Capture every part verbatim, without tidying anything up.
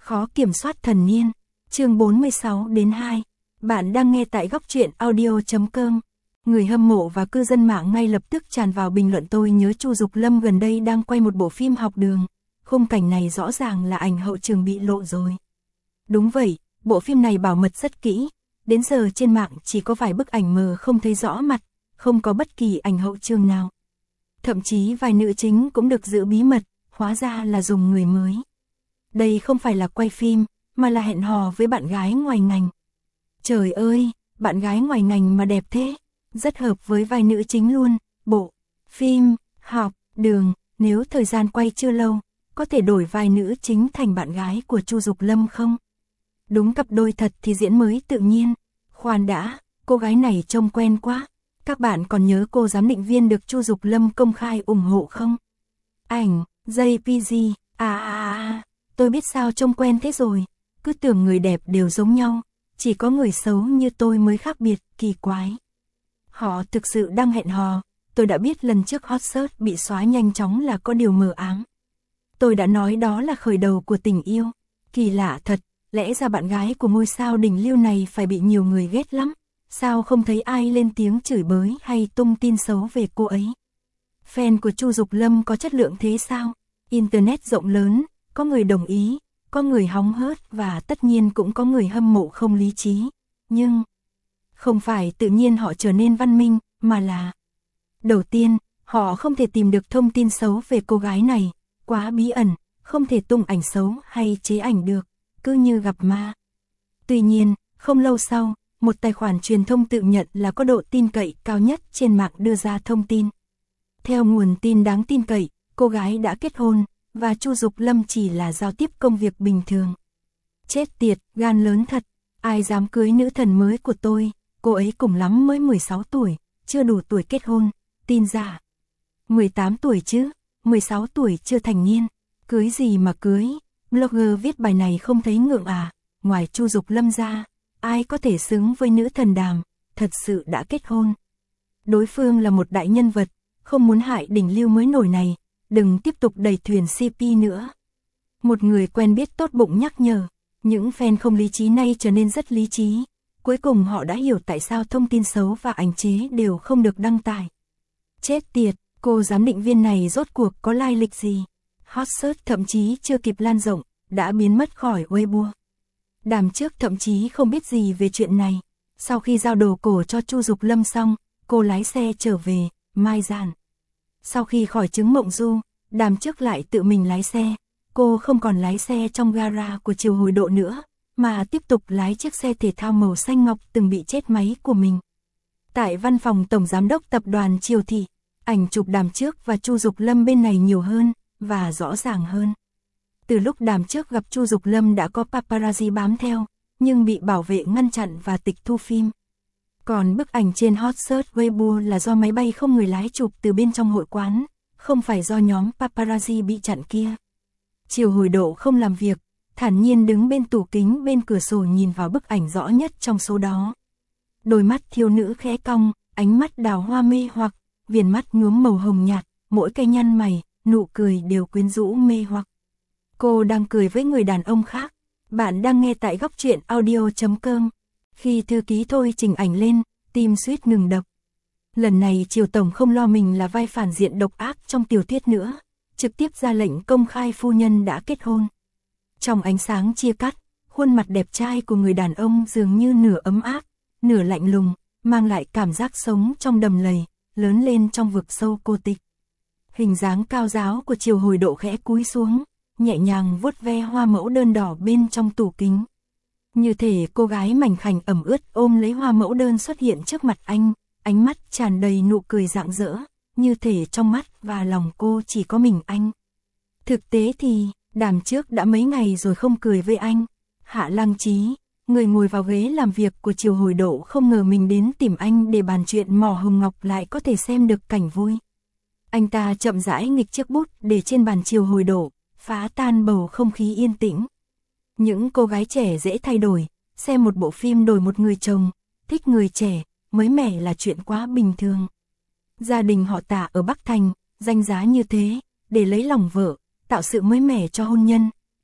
Khó kiểm soát thần niên. Chương bốn mươi sáu đến hai. Bạn đang nghe tại góc truyện audio chấm com. Người hâm mộ và cư dân mạng ngay lập tức tràn vào bình luận. Tôi nhớ Chu Dục Lâm gần đây đang quay một bộ phim học đường. Khung cảnh này rõ ràng là ảnh hậu trường bị lộ rồi. Đúng vậy, bộ phim này bảo mật rất kỹ. Đến giờ trên mạng chỉ có vài bức ảnh mờ không thấy rõ mặt, không có bất kỳ ảnh hậu trường nào. Thậm chí vài nữ chính cũng được giữ bí mật, hóa ra là dùng người mới. Đây không phải là quay phim, mà là hẹn hò với bạn gái ngoài ngành. Trời ơi, bạn gái ngoài ngành mà đẹp thế, rất hợp với vai nữ chính luôn. Bộ phim học đường, nếu thời gian quay chưa lâu, có thể đổi vai nữ chính thành bạn gái của Chu Dục Lâm không? Đúng cặp đôi thật thì diễn mới tự nhiên. Khoan đã, cô gái này trông quen quá. Các bạn còn nhớ cô giám định viên được Chu Dục Lâm công khai ủng hộ không? Ảnh, gi pê giê, à à à, tôi biết sao trông quen thế rồi. Cứ tưởng người đẹp đều giống nhau, chỉ có người xấu như tôi mới khác biệt, kỳ quái. Họ thực sự đang hẹn hò, tôi đã biết lần trước hot search bị xóa nhanh chóng là có điều mờ ám. Tôi đã nói đó là khởi đầu của tình yêu, kỳ lạ thật, lẽ ra bạn gái của ngôi sao đỉnh lưu này phải bị nhiều người ghét lắm. Sao không thấy ai lên tiếng chửi bới hay tung tin xấu về cô ấy? Fan của Chu Dục Lâm có chất lượng thế sao? Internet rộng lớn, có người đồng ý, có người hóng hớt và tất nhiên cũng có người hâm mộ không lý trí. Nhưng, không phải tự nhiên họ trở nên văn minh, mà là... Đầu tiên, họ không thể tìm được thông tin xấu về cô gái này, quá bí ẩn, không thể tung ảnh xấu hay chế ảnh được, cứ như gặp ma. Tuy nhiên, không lâu sau, một tài khoản truyền thông tự nhận là có độ tin cậy cao nhất trên mạng đưa ra thông tin. Theo nguồn tin đáng tin cậy, cô gái đã kết hôn, và Chu Dục Lâm chỉ là giao tiếp công việc bình thường. Chết tiệt, gan lớn thật, ai dám cưới nữ thần mới của tôi, cô ấy cùng lắm mới mười sáu tuổi, chưa đủ tuổi kết hôn, tin giả. mười tám tuổi chứ, mười sáu tuổi chưa thành niên, cưới gì mà cưới, blogger viết bài này không thấy ngượng à, ngoài Chu Dục Lâm ra. Ai có thể xứng với nữ thần Đàm, thật sự đã kết hôn. Đối phương là một đại nhân vật, không muốn hại đỉnh lưu mới nổi này, đừng tiếp tục đẩy thuyền xê pê nữa. Một người quen biết tốt bụng nhắc nhở, những fan không lý trí nay trở nên rất lý trí. Cuối cùng họ đã hiểu tại sao thông tin xấu và ảnh chế đều không được đăng tải. Chết tiệt, cô giám định viên này rốt cuộc có lai lịch gì? Hot search thậm chí chưa kịp lan rộng, đã biến mất khỏi Weibo. Đàm trước thậm chí không biết gì về chuyện này. Sau khi giao đồ cổ cho Chu Dục Lâm xong, cô lái xe trở về, mai dàn. Sau khi khỏi chứng mộng du, Đàm trước lại tự mình lái xe. Cô không còn lái xe trong gara của Triều Hồi Độ nữa, mà tiếp tục lái chiếc xe thể thao màu xanh ngọc từng bị chết máy của mình. Tại văn phòng Tổng Giám đốc Tập đoàn Triều Thị, ảnh chụp Đàm trước và Chu Dục Lâm bên này nhiều hơn, và rõ ràng hơn. Từ lúc Đàm trước gặp Chu Dục Lâm đã có paparazzi bám theo, nhưng bị bảo vệ ngăn chặn và tịch thu phim. Còn bức ảnh trên hot search Weibo là do máy bay không người lái chụp từ bên trong hội quán, không phải do nhóm paparazzi bị chặn kia. Triều Hồi Độ không làm việc, thản nhiên đứng bên tủ kính bên cửa sổ nhìn vào bức ảnh rõ nhất trong số đó. Đôi mắt thiếu nữ khẽ cong, ánh mắt đào hoa mê hoặc, viền mắt nhuốm màu hồng nhạt, mỗi cái nhăn mày, nụ cười đều quyến rũ mê hoặc. Cô đang cười với người đàn ông khác. Bạn đang nghe tại góc truyện audio chấm com. Khi thư ký Thôi chỉnh ảnh lên, tim suýt ngừng đập. Lần này Triều Tổng không lo mình là vai phản diện độc ác trong tiểu thuyết nữa, trực tiếp ra lệnh công khai phu nhân đã kết hôn. Trong ánh sáng chia cắt, khuôn mặt đẹp trai của người đàn ông dường như nửa ấm áp, nửa lạnh lùng, mang lại cảm giác sống trong đầm lầy, lớn lên trong vực sâu cô tịch. Hình dáng cao ráo của Triều Hồi Độ khẽ cúi xuống, nhẹ nhàng vuốt ve hoa mẫu đơn đỏ bên trong tủ kính. Như thể cô gái mảnh khảnh ẩm ướt ôm lấy hoa mẫu đơn xuất hiện trước mặt anh, ánh mắt tràn đầy nụ cười rạng rỡ, như thể trong mắt và lòng cô chỉ có mình anh. Thực tế thì, Đàm trước đã mấy ngày rồi không cười với anh. Hạ Lăng Trí, người ngồi vào ghế làm việc của Triều Hồi Độ không ngờ mình đến tìm anh để bàn chuyện mỏ hồng ngọc lại có thể xem được cảnh vui. Anh ta chậm rãi nghịch chiếc bút để trên bàn Triều Hồi Độ, phá tan bầu không khí yên tĩnh. Những cô gái trẻ dễ thay đổi, xem một bộ phim đổi một người chồng, thích người trẻ, mới mẻ là chuyện quá bình thường. Gia đình họ Tạ ở Bắc Thành, danh giá như thế, để lấy lòng vợ, tạo sự mới mẻ cho hôn nhân,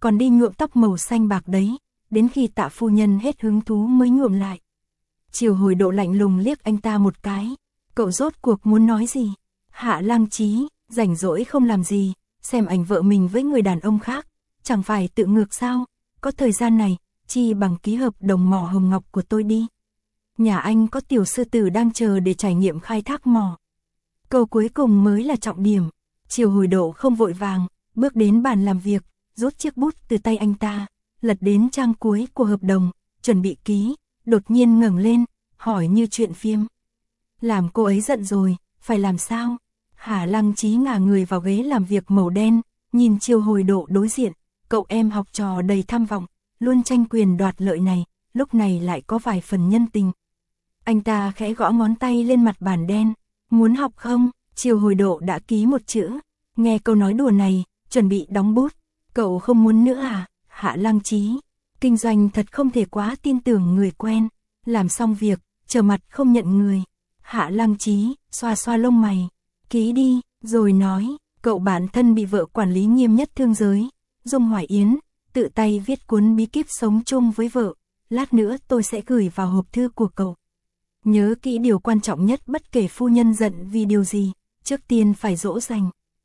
còn đi nhuộm tóc màu xanh bạc đấy, đến khi Tạ phu nhân hết hứng thú mới nhuộm lại. Triều Hồi Độ lạnh lùng liếc anh ta một cái, cậu rốt cuộc muốn nói gì? Hạ Lăng Chí, rảnh rỗi không làm gì, xem ảnh vợ mình với người đàn ông khác, chẳng phải tự ngược sao, có thời gian này, chi bằng ký hợp đồng mỏ hồng ngọc của tôi đi. Nhà anh có tiểu sư tử đang chờ để trải nghiệm khai thác mỏ. Câu cuối cùng mới là trọng điểm. Triều Hồi Độ không vội vàng, bước đến bàn làm việc, rút chiếc bút từ tay anh ta, lật đến trang cuối của hợp đồng, chuẩn bị ký, đột nhiên ngẩng lên, hỏi như chuyện phim. Làm cô ấy giận rồi, phải làm sao? Hạ Lăng Chí ngả người vào ghế làm việc màu đen, nhìn Triều Hồi Độ đối diện, cậu em học trò đầy tham vọng, luôn tranh quyền đoạt lợi này, lúc này lại có vài phần nhân tình. Anh ta khẽ gõ ngón tay lên mặt bàn đen, muốn học không? Triều Hồi Độ đã ký một chữ, nghe câu nói đùa này, chuẩn bị đóng bút, cậu không muốn nữa à? Hạ Lăng Chí, kinh doanh thật không thể quá tin tưởng người quen, làm xong việc, trở mặt không nhận người. Hạ Lăng Chí, xoa xoa lông mày, ký đi, rồi nói, cậu bản thân bị vợ quản lý nghiêm nhất thương giới, Dung Hoài Yến, tự tay viết cuốn bí kíp sống chung với vợ, lát nữa tôi sẽ gửi vào hộp thư của cậu. Nhớ kỹ điều quan trọng nhất, bất kể phu nhân giận vì điều gì, trước tiên phải dỗ dành.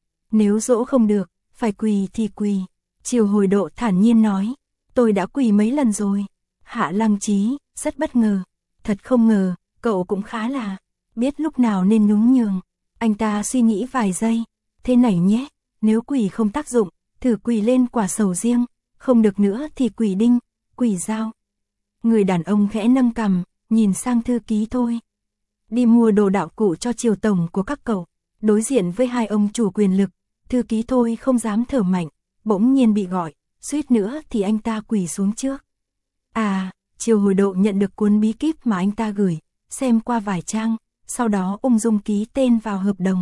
Nếu dỗ không được, phải quỳ thì quỳ. Triều Hồi Độ thản nhiên nói, tôi đã quỳ mấy lần rồi. Hạ Lăng Chí, rất bất ngờ, thật không ngờ, cậu cũng khá là, biết lúc nào nên nhún nhường. Anh ta suy nghĩ vài giây, thế này nhé, nếu quỳ không tác dụng, thử quỳ lên quả sầu riêng, không được nữa thì quỳ đinh, quỳ dao. Người đàn ông khẽ nâng cằm, nhìn sang thư ký Thôi. Đi mua đồ đạo cụ cho Triều tổng của các cậu. Đối diện với hai ông chủ quyền lực, thư ký Thôi không dám thở mạnh, bỗng nhiên bị gọi, suýt nữa thì anh ta quỳ xuống trước. À, Triều Hồi Độ nhận được cuốn bí kíp mà anh ta gửi, xem qua vài trang, sau đó ung dung ký tên vào hợp đồng.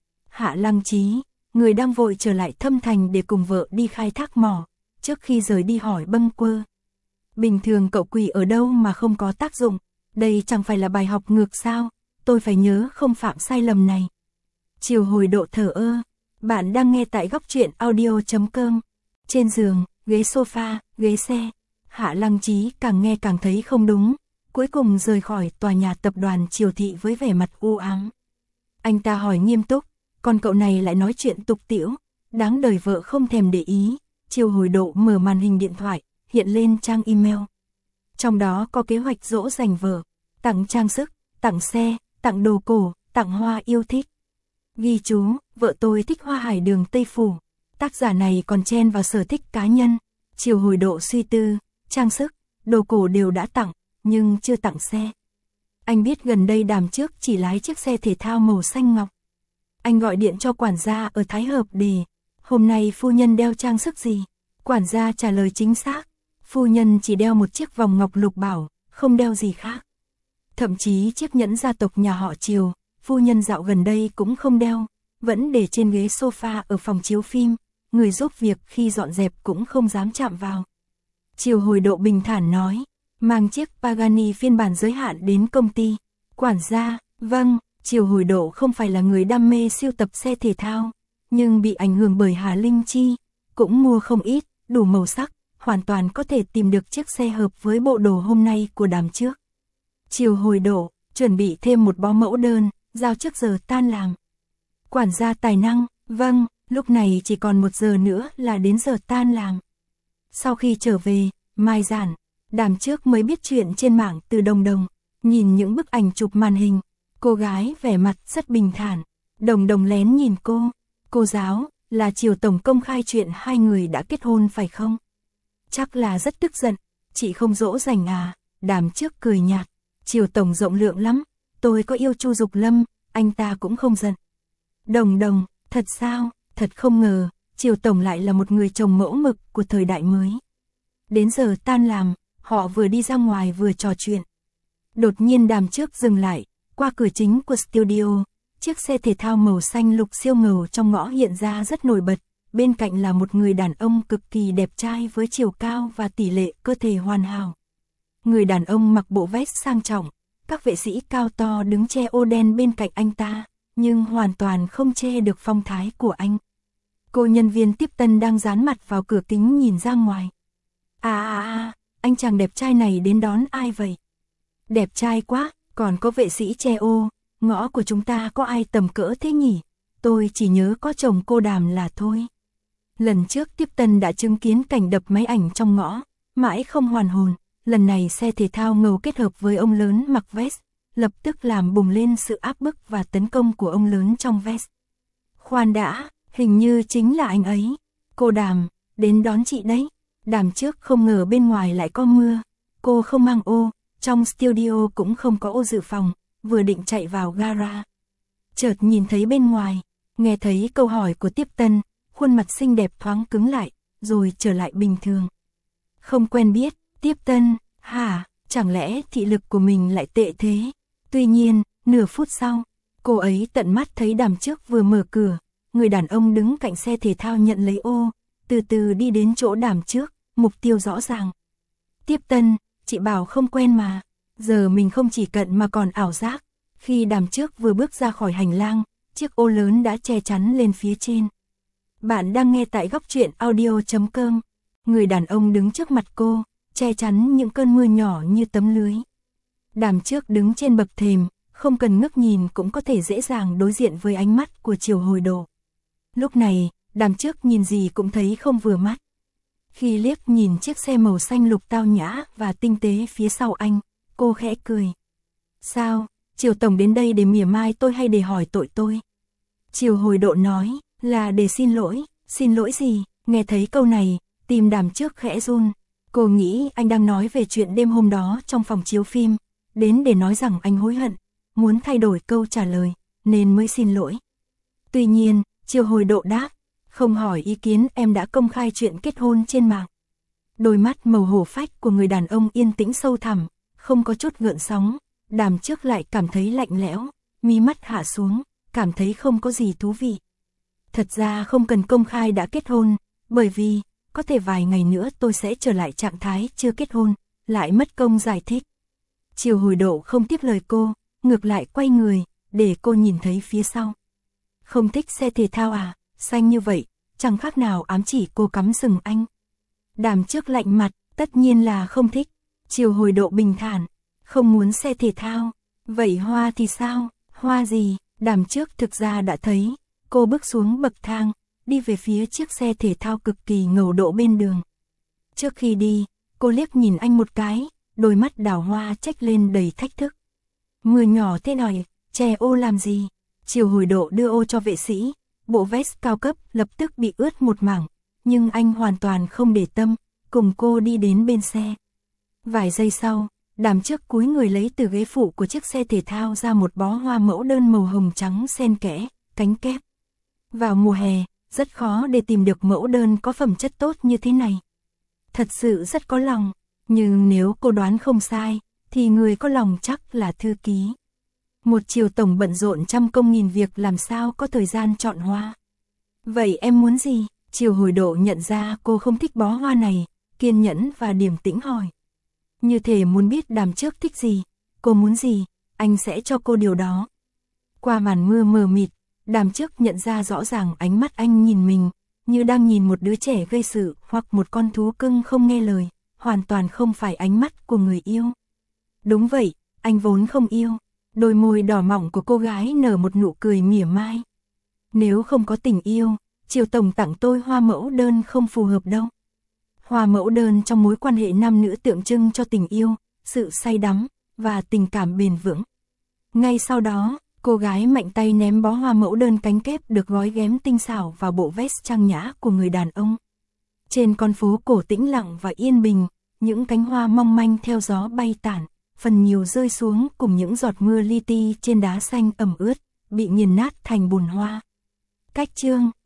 Hạ Lăng Chí, người đang vội trở lại Thâm Thành để cùng vợ đi khai thác mỏ, trước khi rời đi hỏi bâng quơ. Bình thường cậu quỳ ở đâu mà không có tác dụng, đây chẳng phải là bài học ngược sao, tôi phải nhớ không phạm sai lầm này. Triều Hồi Độ thở ơ, bạn đang nghe tại góc truyện audio chấm com. Trên giường, ghế sofa, ghế xe, Hạ Lăng Chí càng nghe càng thấy không đúng, cuối cùng rời khỏi tòa nhà tập đoàn Triều Thị với vẻ mặt u ám. Anh ta hỏi nghiêm túc, còn cậu này lại nói chuyện tục tĩu, đáng đời vợ không thèm để ý. Triều Hồi Độ mở màn hình điện thoại, hiện lên trang email. Trong đó có kế hoạch dỗ dành vợ, tặng trang sức, tặng xe, tặng đồ cổ, tặng hoa yêu thích. Ghi chú, vợ tôi thích hoa hải đường Tây Phủ. Tác giả này còn chen vào sở thích cá nhân. Triều Hồi Độ suy tư, trang sức, đồ cổ đều đã tặng, nhưng chưa tặng xe. Anh biết gần đây Đàm Trước chỉ lái chiếc xe thể thao màu xanh ngọc. Anh gọi điện cho quản gia ở Thái Hợp để, hôm nay phu nhân đeo trang sức gì? Quản gia trả lời chính xác, phu nhân chỉ đeo một chiếc vòng ngọc lục bảo, không đeo gì khác. Thậm chí chiếc nhẫn gia tộc nhà họ Triều, phu nhân dạo gần đây cũng không đeo, vẫn để trên ghế sofa ở phòng chiếu phim, người giúp việc khi dọn dẹp cũng không dám chạm vào. Triều Hồi Độ bình thản nói, mang chiếc Pagani phiên bản giới hạn đến công ty. Quản gia, vâng, Triều Hồi Độ không phải là người đam mê siêu tập xe thể thao, nhưng bị ảnh hưởng bởi Hà Linh Chi, cũng mua không ít, đủ màu sắc, hoàn toàn có thể tìm được chiếc xe hợp với bộ đồ hôm nay của Đàm Trước. Triều Hồi Độ, chuẩn bị thêm một bó mẫu đơn, giao trước giờ tan làm. Quản gia tài năng, vâng, lúc này chỉ còn một giờ nữa là đến giờ tan làm. Sau khi trở về, mai giản, Đàm Trước mới biết chuyện trên mạng từ Đồng Đồng, nhìn những bức ảnh chụp màn hình, cô gái vẻ mặt rất bình thản. Đồng Đồng lén nhìn cô, cô giáo, là Triều tổng công khai chuyện hai người đã kết hôn phải không? Chắc là rất tức giận, chị không dỗ dành à? Đàm Trước cười nhạt, Triều tổng rộng lượng lắm, tôi có yêu Chu Dục Lâm, anh ta cũng không giận. Đồng Đồng, thật sao? Thật không ngờ, Triều tổng lại là một người chồng mẫu mực của thời đại mới. Đến giờ tan làm, họ vừa đi ra ngoài vừa trò chuyện. Đột nhiên Đàm Trước dừng lại, qua cửa chính của studio, chiếc xe thể thao màu xanh lục siêu ngầu trong ngõ hiện ra rất nổi bật, bên cạnh là một người đàn ông cực kỳ đẹp trai với chiều cao và tỷ lệ cơ thể hoàn hảo. Người đàn ông mặc bộ vest sang trọng, các vệ sĩ cao to đứng che ô đen bên cạnh anh ta, nhưng hoàn toàn không che được phong thái của anh. Cô nhân viên tiếp tân đang dán mặt vào cửa kính nhìn ra ngoài. À à à, anh chàng đẹp trai này đến đón ai vậy? Đẹp trai quá, còn có vệ sĩ che ô, ngõ của chúng ta có ai tầm cỡ thế nhỉ? Tôi chỉ nhớ có chồng cô Đàm là thôi. Lần trước tiếp tân đã chứng kiến cảnh đập máy ảnh trong ngõ, mãi không hoàn hồn. Lần này xe thể thao ngầu kết hợp với ông lớn mặc vest, lập tức làm bùng lên sự áp bức và tấn công của ông lớn trong vest. Khoan đã, hình như chính là anh ấy. Cô Đàm, đến đón chị đấy. Đàm trước không ngờ bên ngoài lại có mưa. Cô không mang ô, trong studio cũng không có ô dự phòng, vừa định chạy vào gara. Chợt nhìn thấy bên ngoài, nghe thấy câu hỏi của tiếp tân, khuôn mặt xinh đẹp thoáng cứng lại, rồi trở lại bình thường. Không quen biết, tiếp tân, hả, chẳng lẽ thị lực của mình lại tệ thế? Tuy nhiên, nửa phút sau, cô ấy tận mắt thấy Đàm trước vừa mở cửa, người đàn ông đứng cạnh xe thể thao nhận lấy ô, từ từ đi đến chỗ Đàm trước, mục tiêu rõ ràng. Tiếp tân, chị bảo không quen mà, giờ mình không chỉ cận mà còn ảo giác. Khi Đàm trước vừa bước ra khỏi hành lang, chiếc ô lớn đã che chắn lên phía trên. Bạn đang nghe tại góc truyện audio chấm com. Người đàn ông đứng trước mặt cô, che chắn những cơn mưa nhỏ như tấm lưới. Đàm trước đứng trên bậc thềm, không cần ngước nhìn cũng có thể dễ dàng đối diện với ánh mắt của Triều Hồi Độ. Lúc này, Đàm trước nhìn gì cũng thấy không vừa mắt. Khi liếc nhìn chiếc xe màu xanh lục tao nhã và tinh tế phía sau anh, cô khẽ cười. Sao, Triều Tổng đến đây để mỉa mai tôi hay để hỏi tội tôi? Triều Hồi Độ nói, là để xin lỗi. Xin lỗi gì? Nghe thấy câu này, tim Đàm trước khẽ run. Cô nghĩ anh đang nói về chuyện đêm hôm đó trong phòng chiếu phim, đến để nói rằng anh hối hận, muốn thay đổi câu trả lời, nên mới xin lỗi. Tuy nhiên, Triều Hồi Độ đáp, không hỏi ý kiến, em đã công khai chuyện kết hôn trên mạng. Đôi mắt màu hổ phách của người đàn ông yên tĩnh sâu thẳm, không có chút gợn sóng. Đàm trước lại cảm thấy lạnh lẽo, mí mắt hạ xuống, cảm thấy không có gì thú vị. Thật ra không cần công khai đã kết hôn, bởi vì, có thể vài ngày nữa tôi sẽ trở lại trạng thái chưa kết hôn, lại mất công giải thích. Triều Hồi Độ không tiếp lời cô, ngược lại quay người, để cô nhìn thấy phía sau. Không thích xe thể thao à, xanh như vậy, chẳng khác nào ám chỉ cô cắm sừng anh. Đàm trước lạnh mặt, tất nhiên là không thích. Triều Hồi Độ bình thản, không muốn xe thể thao. Vậy hoa thì sao, hoa gì? Đàm trước thực ra đã thấy. Cô bước xuống bậc thang, đi về phía chiếc xe thể thao cực kỳ ngầu độ bên đường. Trước khi đi, cô liếc nhìn anh một cái, đôi mắt đào hoa trách lên đầy thách thức. Mưa nhỏ thế này, che ô làm gì? Triều Hồi Độ đưa ô cho vệ sĩ, bộ vest cao cấp lập tức bị ướt một mảng, nhưng anh hoàn toàn không để tâm, cùng cô đi đến bên xe. Vài giây sau, Đàm trước cúi người lấy từ ghế phụ của chiếc xe thể thao ra một bó hoa mẫu đơn màu hồng trắng xen kẽ, cánh kép. Vào mùa hè, rất khó để tìm được mẫu đơn có phẩm chất tốt như thế này. Thật sự rất có lòng, nhưng nếu cô đoán không sai, thì người có lòng chắc là thư ký. Một Triều Tổng bận rộn trăm công nghìn việc làm sao có thời gian chọn hoa. Vậy em muốn gì? Triều Hồi Độ nhận ra cô không thích bó hoa này, kiên nhẫn và điềm tĩnh hỏi. Như thể muốn biết Đàm trước thích gì, cô muốn gì, anh sẽ cho cô điều đó. Qua màn mưa mờ mịt, Đàm trước nhận ra rõ ràng ánh mắt anh nhìn mình, như đang nhìn một đứa trẻ gây sự hoặc một con thú cưng không nghe lời, hoàn toàn không phải ánh mắt của người yêu. Đúng vậy, anh vốn không yêu. Đôi môi đỏ mỏng của cô gái nở một nụ cười mỉa mai. Nếu không có tình yêu, Triều Tổng tặng tôi hoa mẫu đơn không phù hợp đâu. Hoa mẫu đơn trong mối quan hệ nam nữ tượng trưng cho tình yêu, sự say đắm và tình cảm bền vững. Ngay sau đó, cô gái mạnh tay ném bó hoa mẫu đơn cánh kép được gói ghém tinh xảo vào bộ vest trang nhã của người đàn ông. Trên con phố cổ tĩnh lặng và yên bình, những cánh hoa mong manh theo gió bay tản, phần nhiều rơi xuống cùng những giọt mưa li ti trên đá xanh ẩm ướt, bị nghiền nát thành bùn hoa. Cách chương